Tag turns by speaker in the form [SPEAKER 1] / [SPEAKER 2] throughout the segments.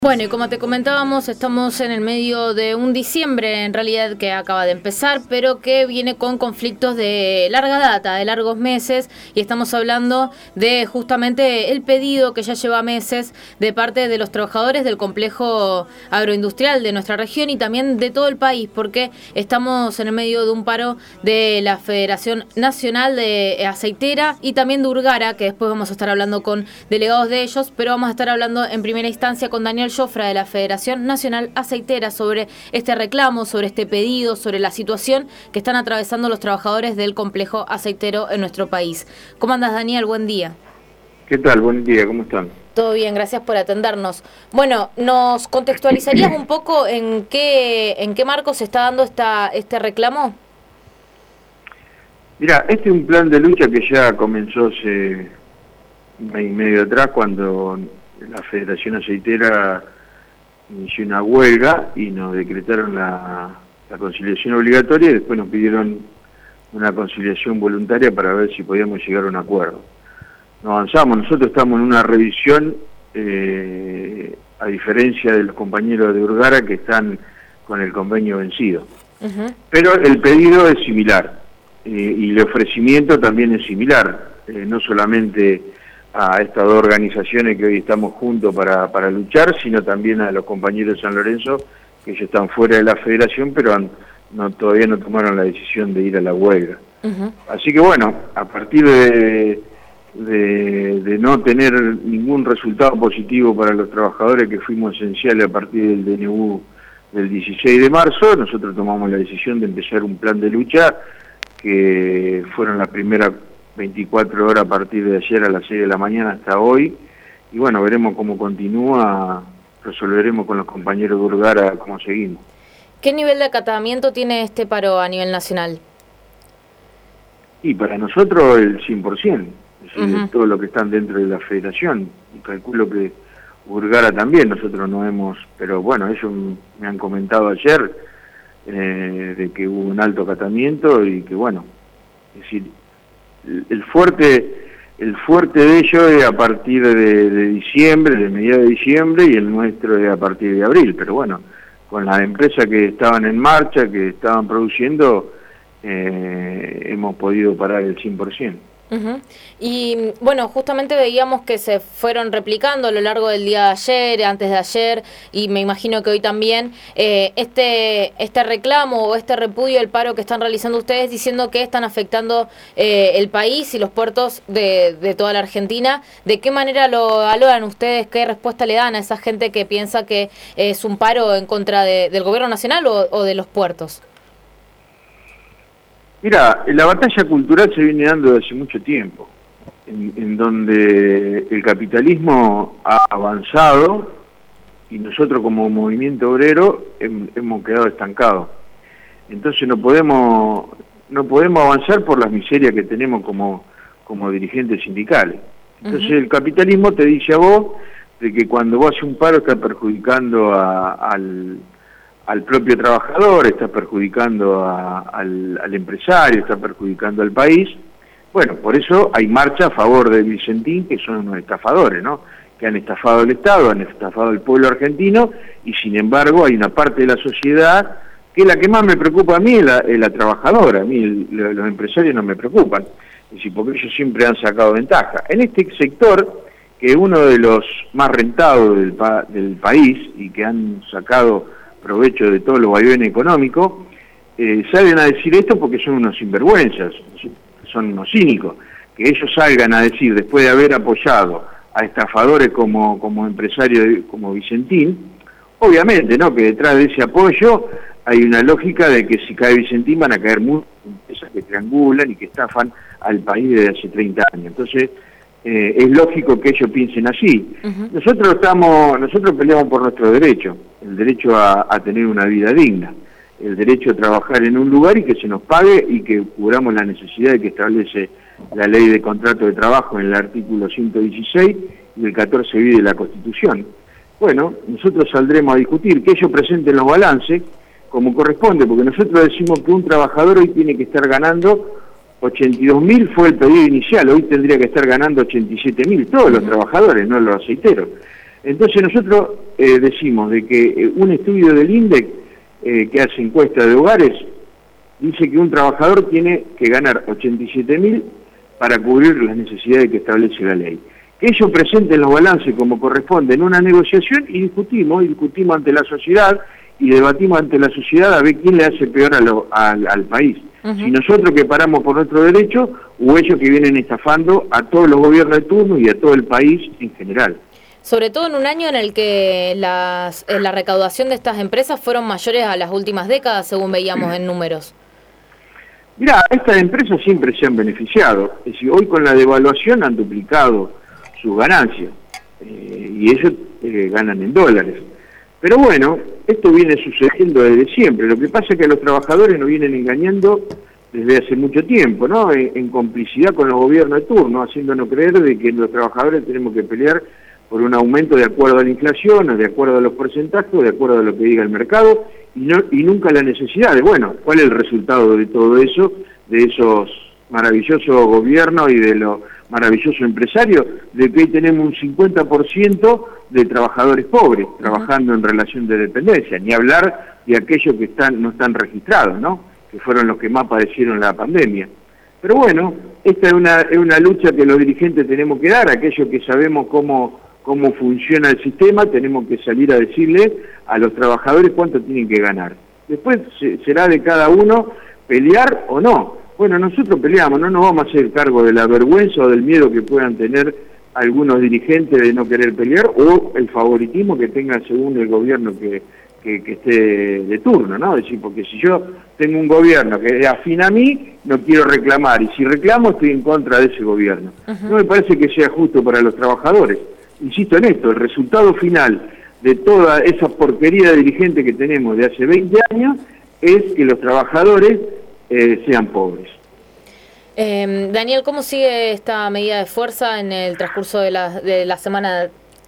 [SPEAKER 1] Bueno, y como te comentábamos, estamos en el medio de un diciembre, en realidad, que acaba de empezar, pero que viene con conflictos de larga data, de largos meses, y estamos hablando de justamente el pedido que ya lleva meses de parte de los trabajadores del complejo agroindustrial de nuestra región y también de todo el país, porque estamos en el medio de un paro de la Federación Nacional de Aceitera y también de Urgara, que después vamos a estar hablando con delegados de ellos, pero vamos a estar hablando en primera instancia con Daniel Jofra de la Federación Nacional Aceitera sobre este reclamo, sobre este pedido, sobre la situación que están atravesando los trabajadores del complejo aceitero en nuestro país. ¿Cómo andas, Daniel? Buen día.
[SPEAKER 2] ¿Qué tal? Buen día, ¿cómo están?
[SPEAKER 1] Todo bien, gracias por atendernos. Bueno, ¿nos contextualizarías un poco en qué marco se está dando este reclamo?
[SPEAKER 2] Mira, este es un plan de lucha que ya comenzó hace un mes y medio atrás, cuando la Federación Aceitera inició una huelga y nos decretaron la conciliación obligatoria y después nos pidieron una conciliación voluntaria para ver si podíamos llegar a un acuerdo. No avanzamos, nosotros estamos en una revisión, a diferencia de los compañeros de Urgara que están con el convenio vencido. Pero el pedido es similar y el ofrecimiento también es similar, no solamente a estas dos organizaciones que hoy estamos juntos para luchar, sino también a los compañeros de San Lorenzo, que ellos están fuera de la federación, pero todavía no tomaron la decisión de ir a la huelga. Así que bueno, a partir de no tener ningún resultado positivo para los trabajadores, que fuimos esenciales a partir del DNU del 16 de marzo, nosotros tomamos la decisión de empezar un plan de lucha, que fueron las primeras 24 horas a partir de ayer a las 6 de la mañana hasta hoy, y bueno, veremos cómo continúa, resolveremos con los compañeros de Urgara cómo seguimos.
[SPEAKER 1] ¿Qué nivel de acatamiento tiene este paro a nivel nacional?
[SPEAKER 2] Y para nosotros el 100%, es decir, de todo lo que están dentro de la federación, y calculo que Urgara también, nosotros no hemos, pero bueno, ellos me han comentado ayer de que hubo un alto acatamiento y que bueno, es decir, el fuerte de ellos es a partir de diciembre, de mediados de diciembre, y el nuestro es a partir de abril, pero bueno, con las empresas que estaban en marcha, que estaban produciendo, hemos podido parar el 100%.
[SPEAKER 1] Y bueno, justamente veíamos que se fueron replicando a lo largo del día de ayer, antes de ayer, y me imagino que hoy también, este reclamo o este repudio al paro que están realizando ustedes, diciendo que están afectando el país y los puertos de toda la Argentina. ¿De qué manera lo valoran ustedes? ¿Qué respuesta le dan a esa gente que piensa que es un paro en contra del gobierno nacional o de los puertos?
[SPEAKER 2] Mira, la batalla cultural se viene dando desde hace mucho tiempo, en donde el capitalismo ha avanzado y nosotros como movimiento obrero hemos quedado estancados. Entonces no podemos avanzar por las miserias que tenemos como dirigentes sindicales. Entonces el capitalismo te dice a vos de que cuando vos haces un paro estás perjudicando al propio trabajador, está perjudicando al empresario, está perjudicando al país. Bueno, por eso hay marcha a favor de Vicentín, que son unos estafadores, ¿no? Que han estafado al Estado, han estafado al pueblo argentino, y sin embargo hay una parte de la sociedad que la que más me preocupa a mí es la trabajadora. A mí los empresarios no me preocupan, es decir, porque ellos siempre han sacado ventaja. En este sector, que es uno de los más rentados del país y que han sacado provecho de todo lo vaivenes económico, salen a decir esto porque son unos sinvergüenzas, son unos cínicos, que ellos salgan a decir, después de haber apoyado a estafadores como empresarios como Vicentín, obviamente, ¿no?, que detrás de ese apoyo hay una lógica de que si cae Vicentín van a caer muchas empresas que triangulan y que estafan al país desde hace 30 años. Entonces, es lógico que ellos piensen así. Nosotros peleamos por nuestro derecho, el derecho a tener una vida digna, el derecho a trabajar en un lugar y que se nos pague y que cubramos la necesidad que establece la ley de contrato de trabajo en el artículo 116 y el 14 bis de la Constitución. Bueno, nosotros saldremos a discutir, que ellos presenten los balances como corresponde, porque nosotros decimos que un trabajador hoy tiene que estar ganando 82.000 fue el pedido inicial, hoy tendría que estar ganando 87.000, todos los trabajadores, no los aceiteros. Entonces nosotros decimos de que un estudio del INDEC que hace encuesta de hogares dice que un trabajador tiene que ganar 87.000 para cubrir las necesidades que establece la ley. Que ellos presenten los balances como corresponde en una negociación y discutimos ante la sociedad y debatimos ante la sociedad a ver quién le hace peor al país. Si nosotros que paramos por nuestro derecho o ellos que vienen estafando a todos los gobiernos de turno y a todo el país en general.
[SPEAKER 1] Sobre todo en un año en el que la recaudación de estas empresas fueron mayores a las últimas décadas, según veíamos en números.
[SPEAKER 2] Mirá, estas empresas siempre se han beneficiado. Es decir, hoy con la devaluación han duplicado sus ganancias y ellos ganan en dólares. Pero bueno, esto viene sucediendo desde siempre. Lo que pasa es que a los trabajadores nos vienen engañando desde hace mucho tiempo, ¿no? En complicidad con los gobiernos de turno, haciéndonos creer de que los trabajadores tenemos que pelear por un aumento de acuerdo a la inflación, o de acuerdo a los porcentajes, o de acuerdo a lo que diga el mercado, y nunca la necesidad de, bueno, ¿cuál es el resultado de todo eso, de esos maravillosos gobiernos y de los maravillosos empresarios? De que hoy tenemos un 50% de trabajadores pobres trabajando en relación de dependencia, ni hablar de aquellos que no están registrados, ¿no? Que fueron los que más padecieron la pandemia. Pero bueno, esta es una lucha que los dirigentes tenemos que dar, aquellos que sabemos cómo funciona el sistema, tenemos que salir a decirle a los trabajadores cuánto tienen que ganar. Después será de cada uno pelear o no. Bueno, nosotros peleamos, no nos vamos a hacer cargo de la vergüenza o del miedo que puedan tener algunos dirigentes de no querer pelear o el favoritismo que tenga según el gobierno que esté de turno, ¿no? Es decir, porque si yo tengo un gobierno que es afín a mí, no quiero reclamar, y si reclamo estoy en contra de ese gobierno. No me parece que sea justo para los trabajadores. Insisto en esto, el resultado final de toda esa porquería de dirigentes que tenemos de hace 20 años es que los trabajadores sean pobres.
[SPEAKER 1] Daniel, ¿cómo sigue esta medida de fuerza en el transcurso de la semana?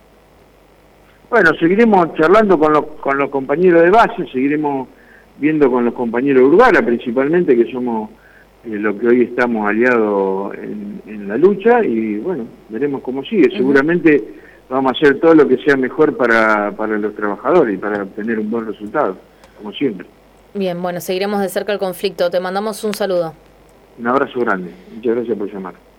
[SPEAKER 2] Bueno, seguiremos charlando con los compañeros de base, seguiremos viendo con los compañeros de Urbana, principalmente, que somos lo que hoy estamos aliados en la lucha, y bueno, veremos cómo sigue. Seguramente vamos a hacer todo lo que sea mejor para los trabajadores y para obtener un buen resultado, como siempre.
[SPEAKER 1] Bien, bueno, seguiremos de cerca el conflicto. Te mandamos un saludo.
[SPEAKER 2] Un abrazo grande. Muchas gracias por llamar.